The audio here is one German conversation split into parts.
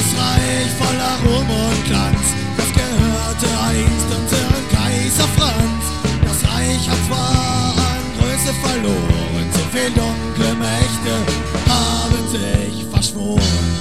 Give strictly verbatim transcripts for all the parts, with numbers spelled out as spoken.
Das Reich voller Ruhm und Glanz, das gehörte einst unserem Kaiser Franz. Das Reich hat zwar an Größe verloren, so viel dunkle Mächte haben sich verschworen.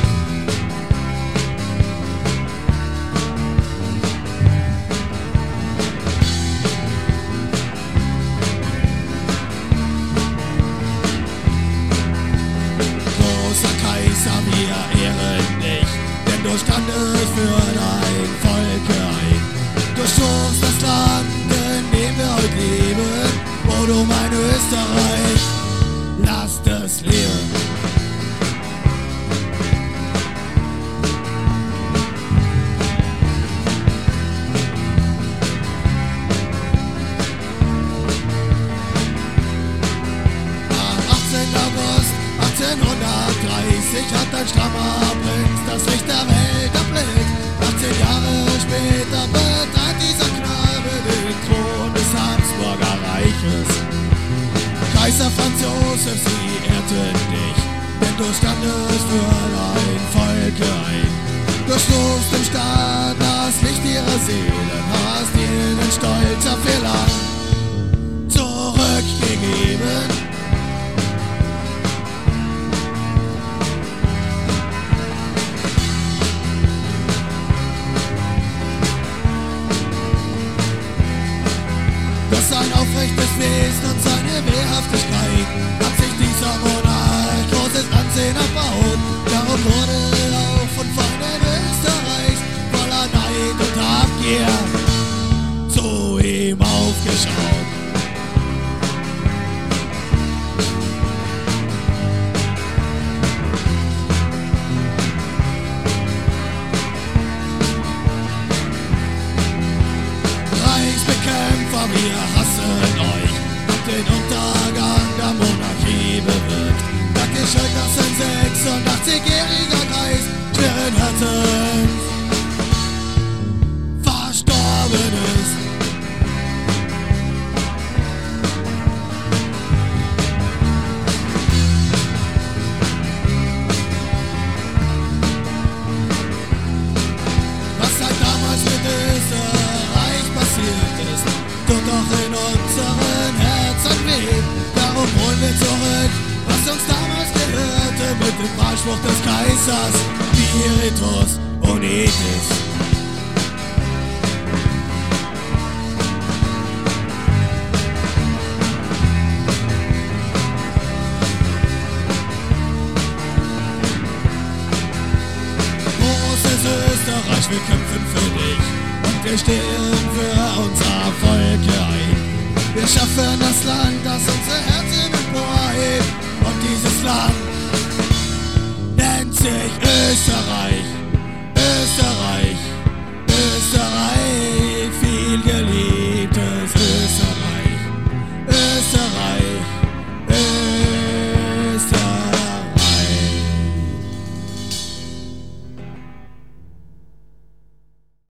Wir ehren dich, denn du standest für dein Volk ein. Du schufst das Land, in dem wir heute leben, wo du mein Österreich lasst es leben. achtzehnhundertdreißig hat ein strammer Prinz das Licht der Welt erblickt. achtzehn Jahre später betrat dieser Knabe den Thron des Habsburger Reiches. Kaiser Franz Josef, sie ehrten dich, denn du standest für dein Volk ein. Du stufst im Staat das Licht ihrer Seelen, hast ihnen Stolz auf ihr Land zurückgegeben. Sein aufrechtes Wesen und seine Wehrhaftigkeit hat sich dieser Monarch großes Ansehen erbaut. Darum wurde auch von Feinden Österreichs voller Neid und Habgier zu ihm aufgeschaut. Reichsbekämpfer, wir hassen euch, habt den Untergang der Monarchie bewirkt. Dankeschön, dass ein sechsundachtzigjähriger Kreis schweren Herzens verstorben ist. Was halt damals mit Österreich passiert ist, tut doch in unseren Herzen weh. Darum holen wir zurück, was uns damals gehörte, mit dem Wahlspruch des Kaisers Spiritus Unitis. Großes Österreich, wir kämpfen für dich und wir stehen für unser Volk ein. Wir schaffen das Land, das unsere Herzen emporhebt. Und dieses Land nennt sich Österreich. Österreich, Österreich, viel geliebtes Österreich. Österreich.